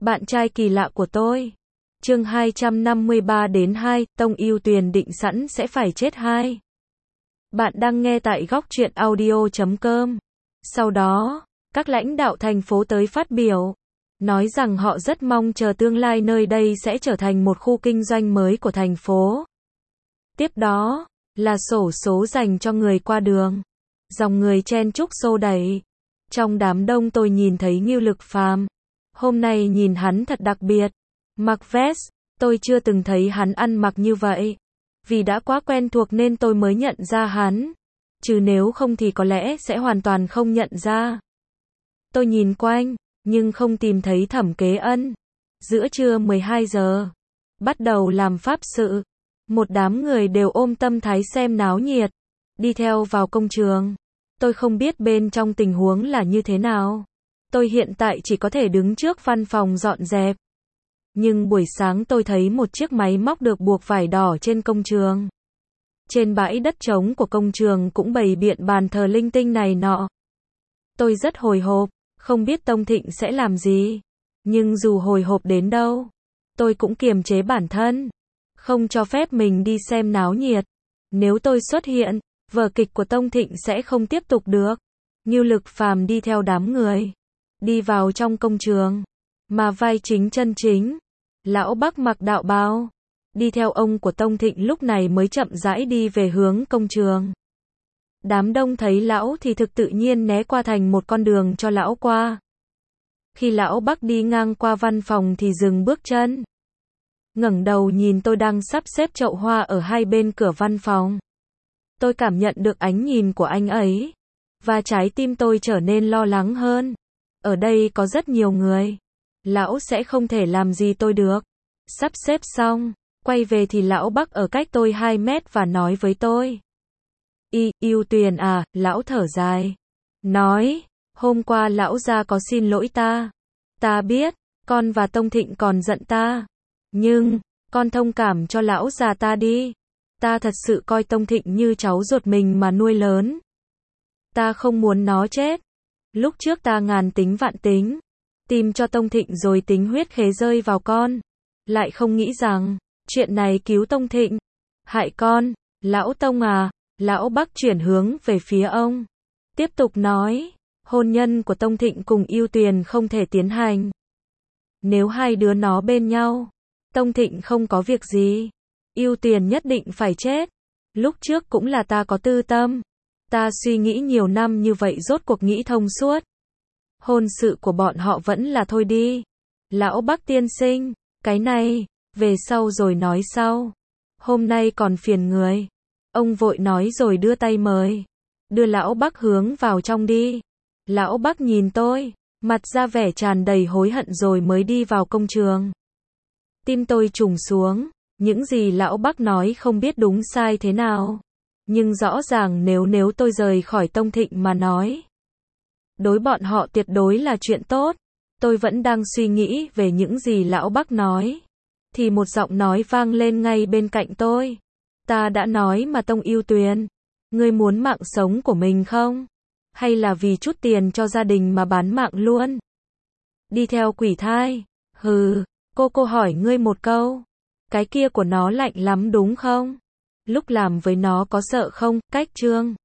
Bạn trai kỳ lạ của tôi. Chương 253-2, Tông Yêu Tuyền định sẵn sẽ phải chết 2. Bạn đang nghe tại góc truyện audio.com. Sau đó, các lãnh đạo thành phố tới phát biểu, nói rằng họ rất mong chờ tương lai nơi đây sẽ trở thành một khu kinh doanh mới của thành phố. Tiếp đó, là xổ số dành cho người qua đường. Dòng người chen chúc xô đẩy. Trong đám đông tôi nhìn thấy Ngưu Lực Phàm. Hôm nay nhìn hắn thật đặc biệt. Mặc vest, tôi chưa từng thấy hắn ăn mặc như vậy. Vì đã quá quen thuộc nên tôi mới nhận ra hắn. Chứ nếu không thì có lẽ sẽ hoàn toàn không nhận ra. Tôi nhìn quanh, nhưng không tìm thấy Thẩm Kế Ân. Giữa trưa 12 giờ, bắt đầu làm pháp sự. Một đám người đều ôm tâm thái xem náo nhiệt, đi theo vào công trường. Tôi không biết bên trong tình huống là như thế nào. Tôi hiện tại chỉ có thể đứng trước văn phòng dọn dẹp. Nhưng buổi sáng tôi thấy một chiếc máy móc được buộc vải đỏ trên công trường. Trên bãi đất trống của công trường cũng bày biện bàn thờ linh tinh này nọ. Tôi rất hồi hộp, không biết Tông Thịnh sẽ làm gì. Nhưng dù hồi hộp đến đâu, tôi cũng kiềm chế bản thân, không cho phép mình đi xem náo nhiệt. Nếu tôi xuất hiện, vở kịch của Tông Thịnh sẽ không tiếp tục được. Ngưu Lực Phàm đi theo đám người, đi vào trong công trường. Mà vai chính chân chính, lão Bắc mặc đạo bào, đi theo ông của Tông Thịnh lúc này mới chậm rãi đi về hướng công trường. Đám đông thấy lão thì thực tự nhiên né qua thành một con đường cho lão qua. Khi lão Bắc đi ngang qua văn phòng thì dừng bước chân. Ngẩng đầu nhìn tôi đang sắp xếp chậu hoa ở hai bên cửa văn phòng. Tôi cảm nhận được ánh nhìn của anh ấy, và trái tim tôi trở nên lo lắng hơn. Ở đây có rất nhiều người. Lão sẽ không thể làm gì tôi được. Sắp xếp xong, quay về thì lão Bắc ở cách tôi 2 mét và nói với tôi. Yêu Tuyền à, lão thở dài. Nói, hôm qua lão gia có xin lỗi ta. Ta biết, con và Tông Thịnh còn giận ta. Nhưng, con thông cảm cho lão già ta đi. Ta thật sự coi Tông Thịnh như cháu ruột mình mà nuôi lớn. Ta không muốn nó chết. Lúc trước ta ngàn tính vạn tính, tìm cho Tông Thịnh rồi tính huyết khế rơi vào con. Lại không nghĩ rằng, chuyện này cứu Tông Thịnh, hại con. Lão Tông à, lão Bắc chuyển hướng về phía ông. Tiếp tục nói, hôn nhân của Tông Thịnh cùng Yêu Tuyền không thể tiến hành. Nếu hai đứa nó bên nhau, Tông Thịnh không có việc gì, Yêu Tuyền nhất định phải chết. Lúc trước cũng là ta có tư tâm. Ta suy nghĩ nhiều năm như vậy rốt cuộc nghĩ thông suốt. Hôn sự của bọn họ vẫn là thôi đi. Lão Bắc tiên sinh, cái này, về sau rồi nói sau. Hôm nay còn phiền người. Ông vội nói rồi đưa tay mời. Đưa lão Bắc hướng vào trong đi. Lão Bắc nhìn tôi, mặt ra vẻ tràn đầy hối hận rồi mới đi vào công trường. Tim tôi trùng xuống. Những gì lão Bắc nói không biết đúng sai thế nào. Nhưng rõ ràng nếu tôi rời khỏi Tông Thịnh mà nói, đối bọn họ tuyệt đối là chuyện tốt. Tôi vẫn đang suy nghĩ về những gì lão Bắc nói. Thì một giọng nói vang lên ngay bên cạnh tôi. Ta đã nói mà Tông Yêu Tuyền. Ngươi muốn mạng sống của mình không? Hay là vì chút tiền cho gia đình mà bán mạng luôn? Đi theo quỷ thai. Hừ, cô hỏi ngươi một câu. Cái kia của nó lạnh lắm đúng không? Lúc làm với nó có sợ không? Cách Trương